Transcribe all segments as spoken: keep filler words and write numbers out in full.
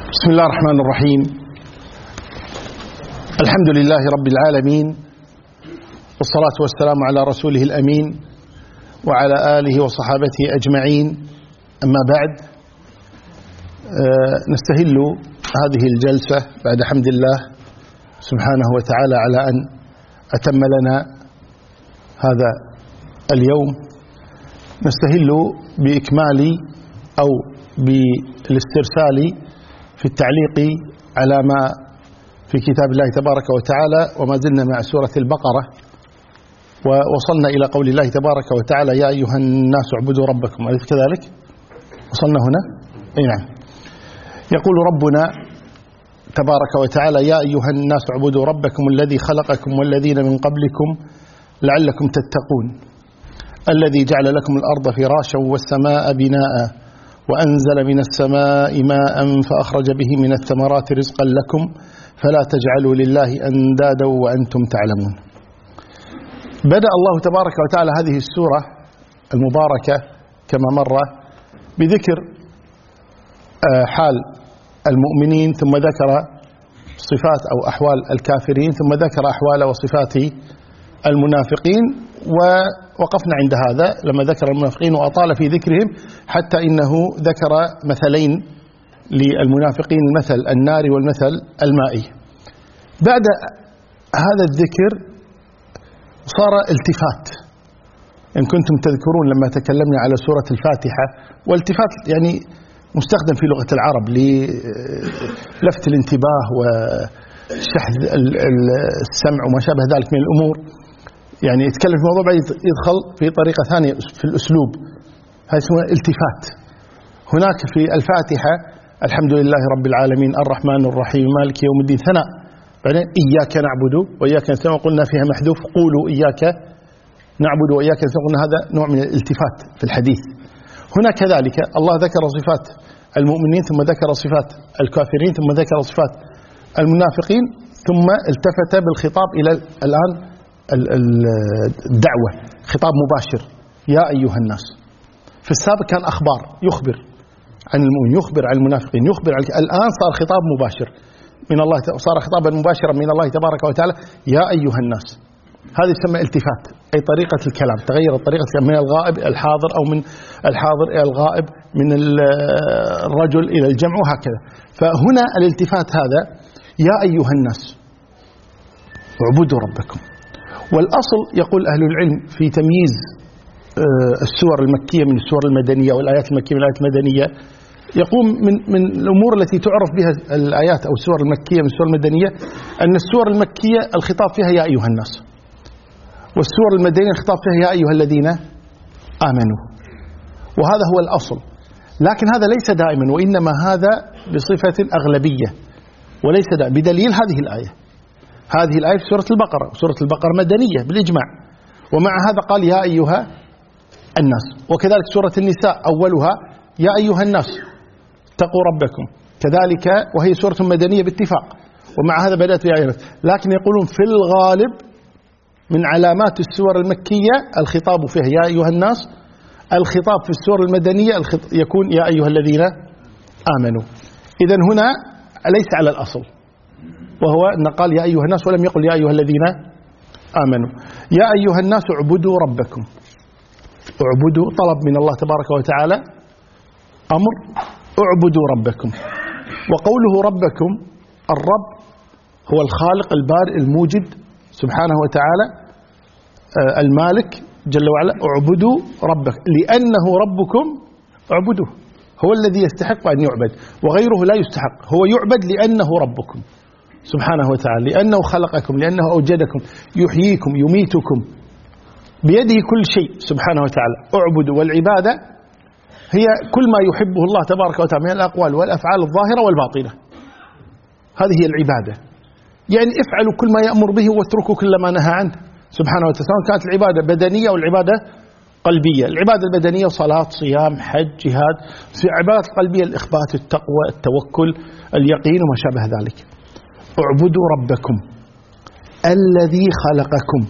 بسم الله الرحمن الرحيم. الحمد لله رب العالمين، والصلاة والسلام على رسوله الأمين وعلى آله وصحابته أجمعين. أما بعد، نستهل هذه الجلسة بعد حمد الله سبحانه وتعالى على أن أتم لنا هذا اليوم. نستهل بإكمال أو بالاسترسال في التعليق على ما في كتاب الله تبارك وتعالى، وما زلنا مع سورة البقرة، ووصلنا إلى قول الله تبارك وتعالى: يا أيها الناس اعبدوا ربكم. أليس كذلك؟ وصلنا هنا؟ أي نعم. يقول ربنا تبارك وتعالى: يا أيها الناس اعبدوا ربكم الذي خلقكم والذين من قبلكم لعلكم تتقون، الذي جعل لكم الأرض فراشا والسماء بناء وأنزل من السماء ماء فأخرج به من الثمرات رزقا لكم فلا تجعلوا لله أندادا وأنتم تعلمون. بدأ الله تبارك وتعالى هذه السورة المباركة كما مر بذكر حال المؤمنين، ثم ذكر صفات أو أحوال الكافرين، ثم ذكر أحوال وصفات المنافقين، ووقفنا عند هذا لما ذكر المنافقين وأطال في ذكرهم، حتى إنه ذكر مثلين للمنافقين، المثل الناري والمثل المائي. بعد هذا الذكر صار التفات. إن كنتم تذكرون لما تكلمنا على سورة الفاتحة، والتفات يعني مستخدم في لغة العرب للفت الانتباه وشحذ السمع وما شابه ذلك من الأمور، يعني يتكلم في موضوع بعد يدخل في طريقة ثانية في الأسلوب، هذا اسمه التفات. هناك في الفاتحة الحمد لله رب العالمين الرحمن الرحيم مالك يوم الدين، ثناء، بعدين إياك نعبد وإياك نستعين، قلنا فيها محذوف قولوا إياك نعبد وإياك نستعين، قلنا هذا نوع من الالتفات في الحديث. هنا كذلك الله ذكر صفات المؤمنين، ثم ذكر صفات الكافرين، ثم ذكر صفات المنافقين، ثم التفت بالخطاب إلى الآن الدعوة، خطاب مباشر: يا أيها الناس. في السابق كان أخبار، يخبر عن المؤمنين، يخبر عن المنافقين، يخبر عن، الآن صار خطاب مباشر من الله، صار خطابا مباشرا من الله تبارك وتعالى: يا أيها الناس. هذا يسمى التفات، أي طريقة الكلام، تغيرت طريقة الكلام من الغائب إلى الحاضر، أو من الحاضر إلى الغائب، من الرجل إلى الجمع، وهكذا. فهنا الالتفات هذا: يا أيها الناس اعبدوا ربكم. والأصل يقول أهل العلم في تمييز السور المكية من السور المدنية والآيات المكية من الآيات المدنية، يقوم من من الأمور التي تعرف بها الآيات أو السور المكية من السور المدنية أن السور المكية الخطاب فيها يا أيها الناس، والسور المدنية الخطاب فيها يا أيها الذين آمنوا، وهذا هو الأصل. لكن هذا ليس دائما، وإنما هذا بصفة أغلبية وليس دائما، بدليل هذه الآية. هذه الآية في سورة البقرة، سورة البقرة مدنية بالإجماع، ومع هذا قال يا أيها الناس. وكذلك سورة النساء أولها يا أيها الناس اتقوا ربكم، كذلك وهي سورة مدنية باتفاق، ومع هذا بدأت يا أيها الناس. لكن يقولون في الغالب من علامات السور المكية الخطاب فيها يا أيها الناس، الخطاب في السور المدنية يكون يا أيها الذين آمنوا. إذن هنا ليس على الأصل، وهو أن قال يا أيها الناس ولم يقل يا أيها الذين آمنوا. يا أيها الناس اعبدوا ربكم، اعبدوا طلب من الله تبارك وتعالى، أمر: اعبدوا ربكم. وقوله ربكم، الرب هو الخالق البارئ الموجد سبحانه وتعالى، المالك جل وعلا. اعبدوا ربك لأنه ربكم، اعبدوه، هو الذي يستحق أن يعبد، وغيره لا يستحق، هو يعبد لأنه ربكم سبحانه وتعالى، لأنه خلقكم، لأنه أوجدكم، يحييكم، يميتكم، بيده كل شيء سبحانه وتعالى. اعبدوا، والعبادة هي كل ما يحبه الله تبارك وتعالى من الأقوال والأفعال الظاهرة والباطنة، هذه هي العبادة. يعني افعلوا كل ما يأمر به واتركوا كل ما نهى عنه سبحانه وتعالى، سواء كانت العبادة بدنية أو العبادة قلبية. العبادة البدنية صلاة، صيام، حج، جهاد. في العبادة القلبية الإخبات، التقوى، التوكل، اليقين وما شابه ذلك. اعبدوا ربكم الذي خلقكم،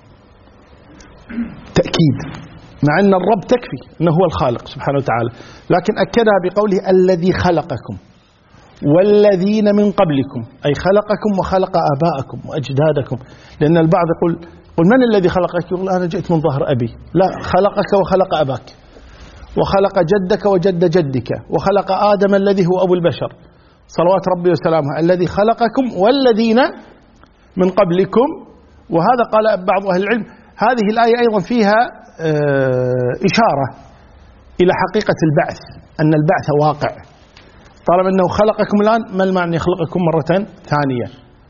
تأكيد، مع أن الرب تكفي أنه هو الخالق سبحانه وتعالى، لكن أكدها بقوله الذي خلقكم. والذين من قبلكم، أي خلقكم وخلق آباءكم وأجدادكم. لأن البعض يقول قل من الذي خلقك؟ يقول أنا جئت من ظهر أبي. لا، خلقك وخلق أباك وخلق جدك وجد جدك وخلق آدم الذي هو أبو البشر صلوات ربي وسلامه، الذي خلقكم والذين من قبلكم. وهذا قال بعض أهل العلم هذه الآية أيضا فيها إشارة إلى حقيقة البعث، أن البعث واقع. طالما أنه خلقكم الآن، ما المعنى يخلقكم مرة ثانية؟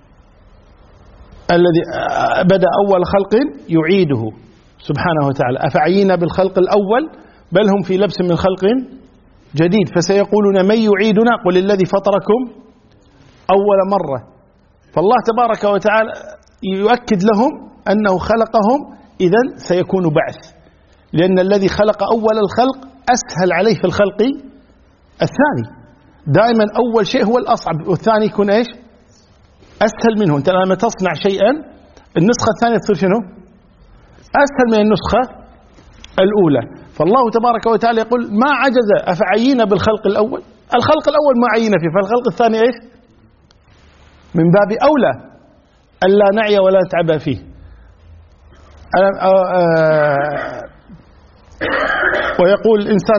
الذي بدأ أول خلق يعيده سبحانه وتعالى. أفعينا بالخلق الأول بل هم في لبس من خلق جديد. فسيقولون من يعيدنا؟ قل الذي فطركم أول مرة. فالله تبارك وتعالى يؤكد لهم أنه خلقهم، إذن سيكون بعث، لأن الذي خلق أول الخلق أسهل عليه في الخلق الثاني. دائما أول شيء هو الأصعب والثاني يكون إيش؟ أسهل منه. أنت لما تصنع شيئا النسخة الثانية تصير شنو؟ أسهل من النسخة الأولى. فالله تبارك وتعالى يقول ما عجز أفعينا بالخلق الأول. الخلق الأول ما عينا فيه، فالخلق الثاني إيش؟ من باب أولى ألا نعي ولا نتعب فيه. ويقول الإنسان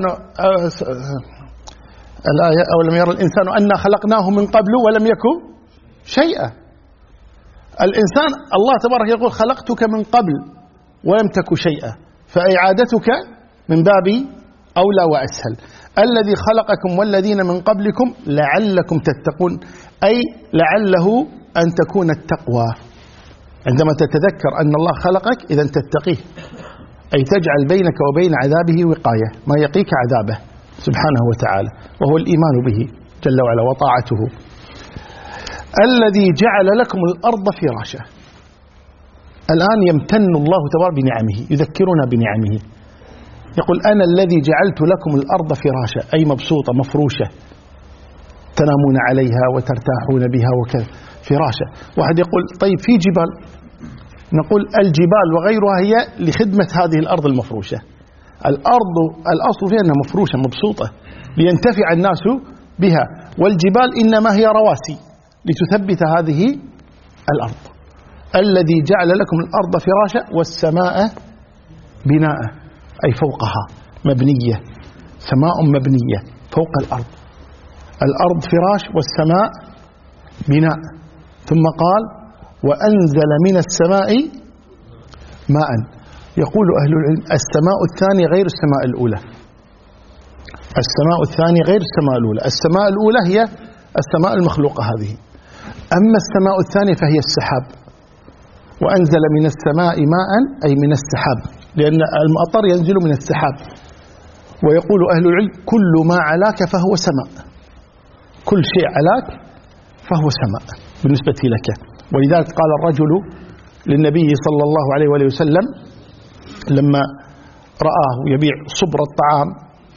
الآية أولم يرى الإنسان أنا خلقناه من قبل ولم يكن شيئا. الإنسان الله تبارك يقول خلقتك من قبل ولم تك شيئا، فإعادتك من باب أولى وأسهل. الذي خلقكم والذين من قبلكم لعلكم تتقون، أي لعله أن تكون التقوى عندما تتذكر أن الله خلقك، إذا تتقيه، أي تجعل بينك وبين عذابه وقاية، ما يقيك عذابه سبحانه وتعالى، وهو الإيمان به جل وعلا وطاعته. الذي جعل لكم الأرض فراشا. الآن يمتن الله تبارك بنعمه، يذكرنا بنعمه. يقول أنا الذي جعلت لكم الأرض فراشا، أي مبسوطة مفروشة تنامون عليها وترتاحون بها وكذا، فراشا. واحد يقول طيب في جبال، نقول الجبال وغيرها هي لخدمة هذه الأرض المفروشة. الأرض الأصل فيها أنها مفروشة مبسوطة لينتفع الناس بها، والجبال إنما هي رواسي لتثبت هذه الأرض. الذي جعل لكم الأرض فراشا والسماء بناء، أي فوقها مبنية، سماء مبنية فوق الأرض. الأرض فراش والسماء بناء. ثم قال وأنزل من السماء ماء. يقول أهل العلم السماء الثانية غير السماء الأولى. السماء الثانية غير السماء الأولى. السماء الأولى هي السماء المخلوقة هذه، أما السماء الثانية فهي السحاب. وأنزل من السماء ماء أي من السحاب، لأن المطر ينزل من السحاب. ويقول أهل العلم كل ما علاك فهو سماء، كل شيء علاك فهو سماء بالنسبة لك. ولذلك قال الرجل للنبي صلى الله عليه وآله وسلم لما رآه يبيع صبر الطعام،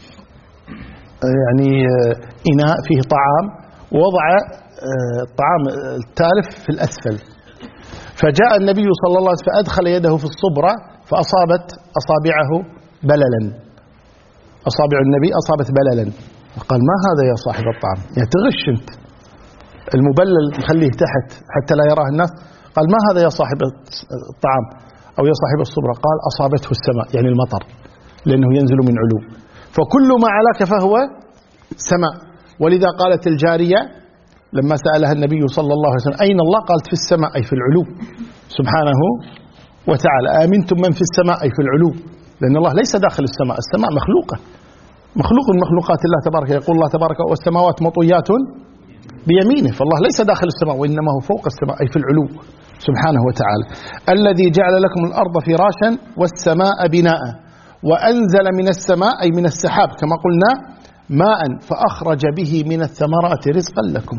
يعني إناء فيه طعام، ووضع الطعام التالف في الأسفل، فجاء النبي صلى الله عليه وسلم فأدخل يده في الصبرة فأصابت أصابعه بللا، أصابع النبي أصابت بللا. قال ما هذا يا صاحب الطعام؟ يعني تغش أنت، المبلل نخليه تحت حتى لا يراه الناس. قال ما هذا يا صاحب الطعام أو يا صاحب الصبرة؟ قال أصابته السماء، يعني المطر، لأنه ينزل من علو. فكل ما علاك فهو سماء. ولذا قالت الجارية لما سألها النبي صلى الله عليه وسلم أين الله؟ قالت في السماء أي في العلو سبحانه وتعالى. آمنتم من في السماء أي في العلو، لأن الله ليس داخل السماء، السماء مخلوقة، مخلوق من مخلوقات الله تبارك. يقول الله تبارك والسماوات مطويات بيمينه، فالله ليس داخل السماء وإنما هو فوق السماء أي في العلو سبحانه وتعالى. الذي جعل لكم الأرض فراشا والسماء بناء وأنزل من السماء أي من السحاب كما قلنا ماء فأخرج به من الثمرات رزقا لكم.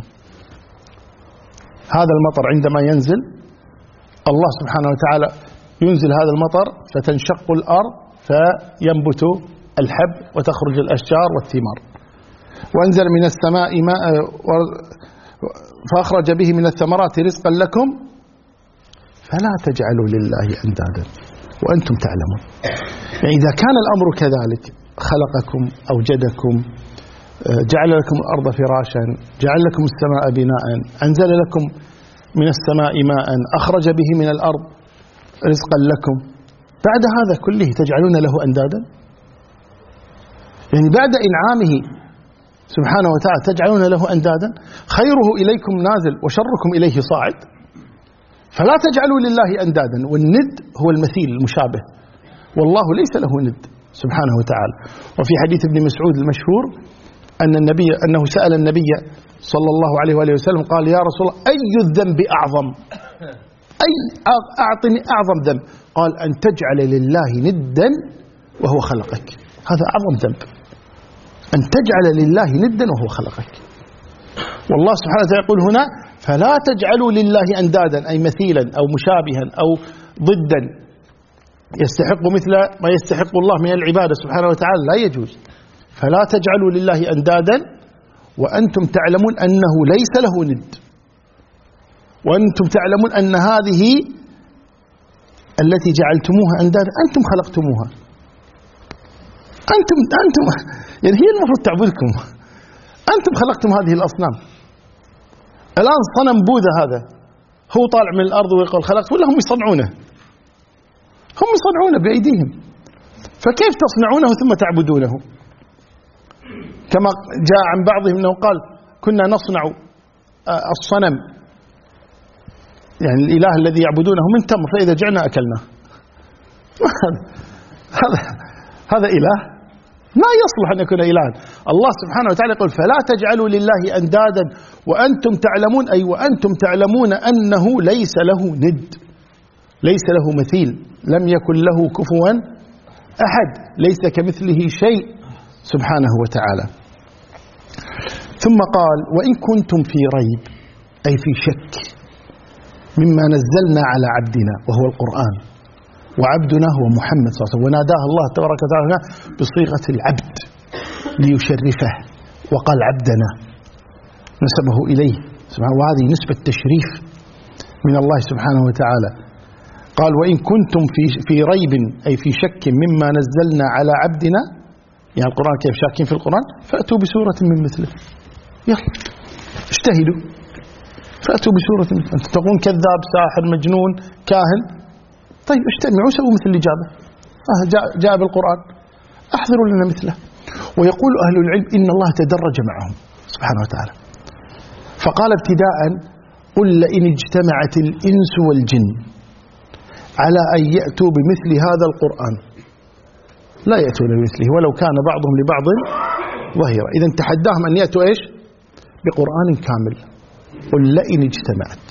هذا المطر عندما ينزل الله سبحانه وتعالى ينزل هذا المطر فتنشق الأرض فينبت الحب وتخرج الأشجار والثمار. وأنزل من السماء ماء فأخرج به من الثمرات رزقا لكم فلا تجعلوا لله أندادا وأنتم تعلمون. يعني إذا كان الأمر كذلك، خلقكم أوجدكم جعل لكم الأرض فراشا، جعل لكم السماء بناء، أنزل لكم من السماء ماء، أخرج به من الأرض رزقا لكم. بعد هذا كله تجعلون له أندادا؟ يعني بعد إنعامه سبحانه وتعالى تجعلون له أندادا؟ خيره إليكم نازل وشركم إليه صاعد، فلا تجعلوا لله أندادا. والند هو المثيل المشابه، والله ليس له ند سبحانه وتعالى. وفي حديث ابن مسعود المشهور أن النبي أنه سأل النبي صلى الله عليه وآله وسلم قال: يا رسول الله، أي الذنب أعظم؟ أي أعطني أعظم ذنب؟ قال: أن تجعل لله ندا وهو خلقك. هذا أعظم ذنب، أن تجعل لله ندا وهو خلقك. والله سبحانه وتعالى يقول هنا: فلا تجعلوا لله أندادا، أي مثيلا أو مشابها أو ضدا يستحق مثل ما يستحق الله من العبادة سبحانه وتعالى، لا يجوز. فلا تجعلوا لله أندادا وأنتم تعلمون أنه ليس له ند، وأنتم تعلمون أن هذه التي جعلتموها أندادا أنتم خلقتموها، أنتم أنتم يعني هي المفروض تعبدكم، أنتم خلقتم هذه الأصنام. الآن صنم بوذا هذا هو طالع من الأرض ويقول خلقت، ولا هم يصنعونه؟ هم يصنعونه بأيديهم، فكيف تصنعونه ثم تعبدونه؟ كما جاء عن بعضهم أنه قال: كنا نصنع الصنم، يعني الإله الذي يعبدونه، من تمر، فإذا جعنا أكلناه. هذا هذا إله؟ ما يصلح أن يكون إلها. الله سبحانه وتعالى يقول: فلا تجعلوا لله أندادا وأنتم تعلمون، أي وأنتم تعلمون أنه ليس له ند، ليس له مثيل، لم يكن له كفوا أحد، ليس كمثله شيء سبحانه وتعالى. ثم قال: وإن كنتم في ريب، أي في شك، مما نزلنا على عبدنا، وهو القرآن، وعبدنا هو محمد صلى الله عليه وسلم، وناداه الله تبارك وتعالى بصيغة العبد ليشرفه، وقال عبدنا، نسبه إليه سبحانه، وهذه نسبة تشريف من الله سبحانه وتعالى. قال: وإن كنتم في في ريب، أي في شك، مما نزلنا على عبدنا، يعني القرآن كيف شاكين في القرآن، فأتوا بسورة من مثله، يلا اجتهدوا فأتوا بسورة من مثله. أنت تقول كذاب، ساحر، مجنون، كاهن، طيب اجتمعوا سووا مثل اللي جابه، آه جاء, جاء بالقرآن، أحضروا لنا مثله. ويقول أهل العلم إن الله تدرج معهم سبحانه وتعالى، فقال ابتداء: قل لئن اجتمعت الإنس والجن على أن يأتوا بمثل هذا القرآن لا يأتون بمثله ولو كان بعضهم لبعض ظهيرا. إذا تحداهم أن يأتوا إيش؟ بقرآن كامل. قل لئن اجتمعت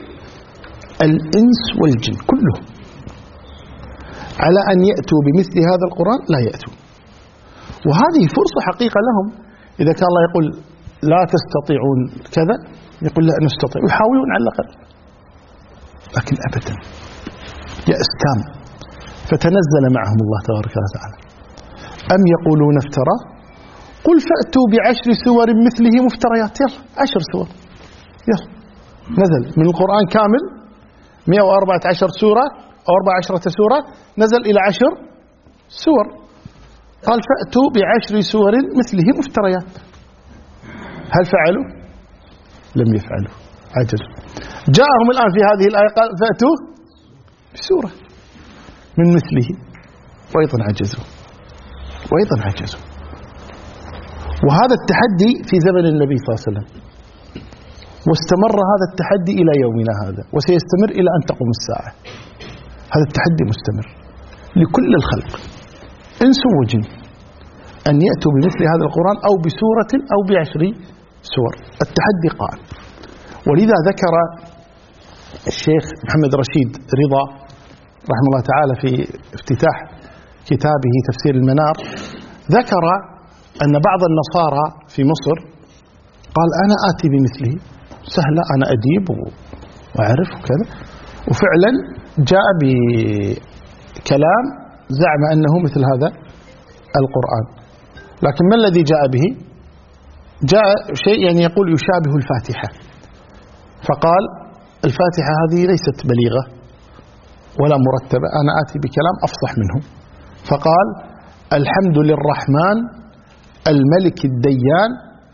الإنس والجن كلهم على أن يأتوا بمثل هذا القرآن لا يأتوا. وهذه فرصة حقيقة لهم. إذا كان الله يقول لا تستطيعون كذا، يقول لا نستطيع، يحاولون على الأقل، لكن أبدا يأس تام. فتنزل معهم الله تبارك وتعالى: أم يقولون افترى، قل فأتوا بعشر سور مثله مفتريات. يلا عشر سور، يلا نزل من القرآن كامل مئة وأربعة عشر سورة أو أربع عشرة سورة، نزل إلى عشر سور. قال: فأتوا بعشر سور مثله مفتريات. هل فعلوا؟ لم يفعلوا، عجزوا. جاءهم الآن في هذه الآية قال: فأتوا بسورة من مثله، وأيضا عجزوا، وأيضا عجزوا. وهذا التحدي في زمن النبي صلى الله عليه وسلم، واستمر هذا التحدي إلى يومنا هذا، وسيستمر إلى أن تقوم الساعة. هذا التحدي مستمر لكل الخلق إنس وجن، أن يأتوا بمثل هذا القرآن أو بسورة أو بعشر سور. التحدي قائم. ولذا ذكر الشيخ محمد رشيد رضا رحمه الله تعالى في افتتاح كتابه تفسير المنار، ذكر أن بعض النصارى في مصر قال: أنا آتي بمثله، سهلة، أنا أديب وأعرف وكذا. وفعلا جاء بكلام زعم أنه مثل هذا القرآن، لكن ما الذي جاء به؟ جاء شيء يعني يقول يشابه الفاتحة، فقال: الفاتحة هذه ليست بليغة ولا مرتبة، أنا آتي بكلام أفصح منه. فقال: الحمد للرحمن الملك الديان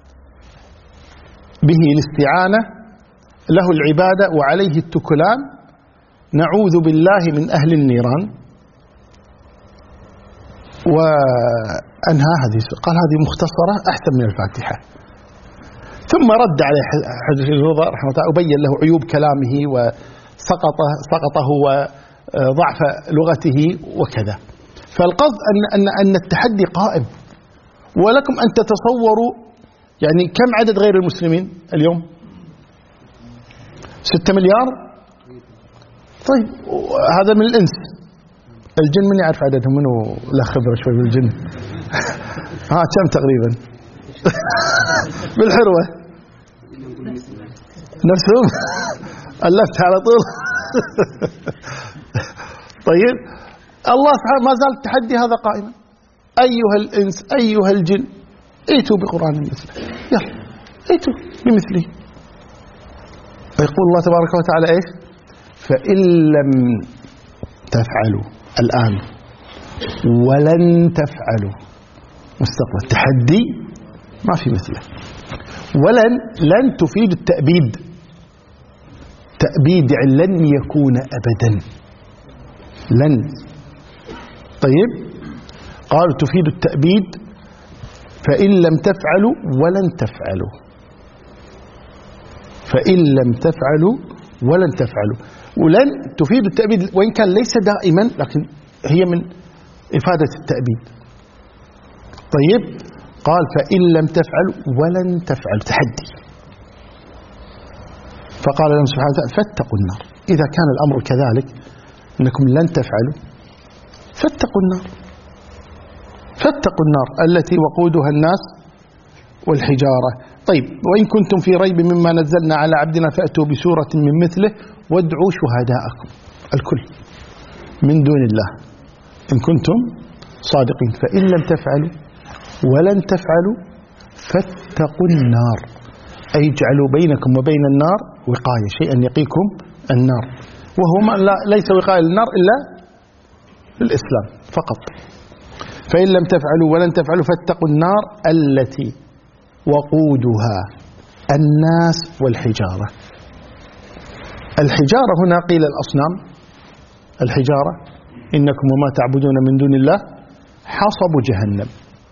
به الاستعانة له العبادة وعليه التكلان نعوذ بالله من أهل النيران. وأنهى هذه قال هذه مختصرة أحسن من الفاتحة. ثم رد عليه حجة الرضا رحمه الله وبين له عيوب كلامه وسقطه سقطه وضعف لغته وكذا. فالقصد أن أن أن التحدي قائم، ولكم أن تتصوروا يعني كم عدد غير المسلمين اليوم؟ ستة مليار. طيب هذا من الإنس. الجن من يعرف عددهم؟ منه لا خبرة شوي بالجن. ها كم تقريبا؟ بالحروة نفسهم ألفت على طول. طيب الله سبحانه ما زال التحدي هذا قائما. أيها الإنس أيها الجن ائتوا بقرآن مثله، يلا ائتوا بمثله. ويقول الله تبارك وتعالى إيش؟ فإن لم تفعلوا الآن ولن تفعلوا مستقبل تحدي ما في مثله. ولن لن تفيد التأبيد، تأبيد يعني لن يكون أبدا، لن. طيب قالوا تفيد التأبيد فإن لم تفعلوا ولن تفعلوا، فإن لم تفعلوا ولن تفعلوا. ولن تفيد التأبيد وإن كان ليس دائما لكن هي من إفادة التأبيد. طيب قال فإن لم تفعلوا ولن تفعلوا تحدي. فقال لهم سبحانه وتعالى فاتقوا النار. إذا كان الأمر كذلك أنكم لن تفعلوا فاتقوا النار، فاتقوا النار التي وقودها الناس والحجارة. طيب وإن كنتم في ريب مما نزلنا على عبدنا فأتوا بسورة من مثله وادعوا شهداءكم الكل من دون الله إن كنتم صادقين. فإن لم تفعلوا ولن تفعلوا فاتقوا النار، أي اجعلوا بينكم وبين النار وقاية، شيئا يقيكم النار، وهو ما لا ليس وقاية للنار إلا للإسلام فقط. فإن لم تفعلوا ولن تفعلوا فاتقوا النار التي وقودها الناس والحجارة. الحجارة هنا قيل الأصنام، الحجارة إنكم وما تعبدون من دون الله حصب جهنم.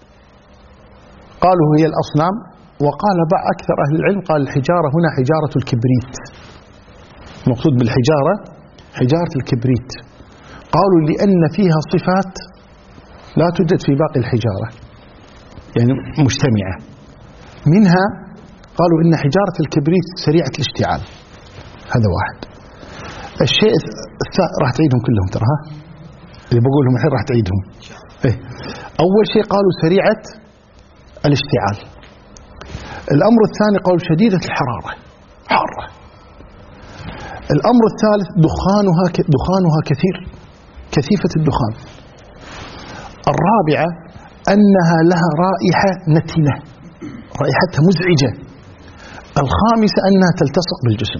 قالوا هي الأصنام، وقال بعض أكثر أهل العلم قال الحجارة هنا حجارة الكبريت، المقصود بالحجارة حجارة الكبريت. قالوا لأن فيها صفات لا توجد في باقي الحجارة يعني مجتمعة. منها قالوا إن حجارة الكبريت سريعة الاشتعال، هذا واحد. الشيء الثاني راح تعيدهم كلهم ترى، ها اللي بقولهم الحين راح تعيدهم. إيه؟ أول شيء قالوا سريعة الاشتعال. الأمر الثاني قالوا شديدة الحرارة، حارة. الأمر الثالث دخانها دخانها كثير، كثيفة الدخان. الرابعة أنها لها رائحة نتنة، رائحتها مزعجة. الخامسة أنها تلتصق بالجسم.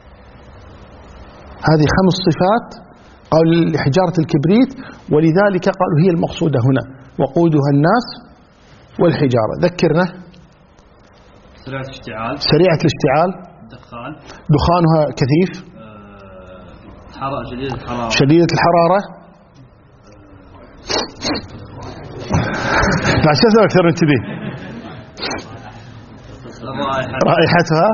هذه خمس صفات قالوا لحجارة الكبريت، ولذلك قالوا هي المقصودة هنا وقودها الناس والحجارة. ذكرنا سريعة الاشتعال، سريعة الاشتعال، دخان، دخانها كثيف، حرارة شديدة الحرارة، شديدة الحرارة. عشان أكثر من كذي رائحتها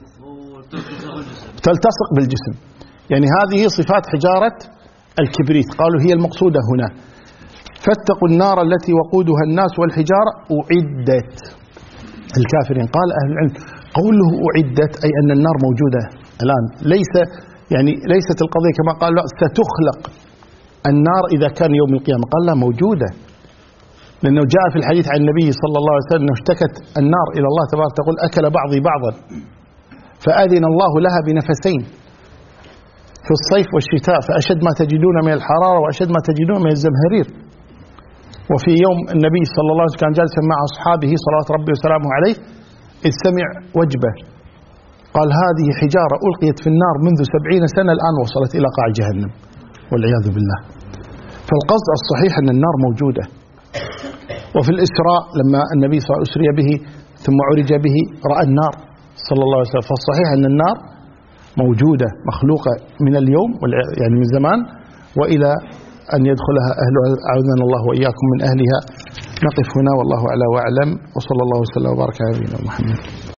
تلتصق بالجسم. يعني هذه صفات حجارة الكبريت قالوا هي المقصودة هنا. فاتقوا النار التي وقودها الناس والحجارة أعدت الكافرين. قال أهل العلم قوله أعدت أي أن النار موجودة الآن، ليس يعني ليست القضية كما قال لا ستخلق النار إذا كان يوم القيامة، قال لا موجودة. لأنه جاء في الحديث عن النبي صلى الله عليه وسلم أنه اشتكت النار إلى الله تبارك تقول أكل بعضي بعضا فأذن الله لها بنفسين في الصيف والشتاء، فأشد ما تجدون من الحرارة وأشد ما تجدون من الزمهرير. وفي يوم النبي صلى الله عليه وسلم كان جالسا مع أصحابه صلوات ربي وسلامه عليه إذ سمع وجبة قال هذه حجارة ألقيت في النار منذ سبعين سنة الآن وصلت إلى قاع جهنم والعياذ بالله. فالقصد الصحيح أن النار موجودة وفي الإسراء لما النبي صلى الله عليه وسلم أسري به ثم عرج به رأى النار صلى الله عليه وسلم. فالصحيح أن النار موجودة مخلوقة من اليوم يعني من زمان وإلى أن يدخلها أهلها، أعوذنا الله وإياكم من أهلها. نقف هنا والله أعلى وأعلم، وصلى الله وسلم وبارك على نبينا محمد.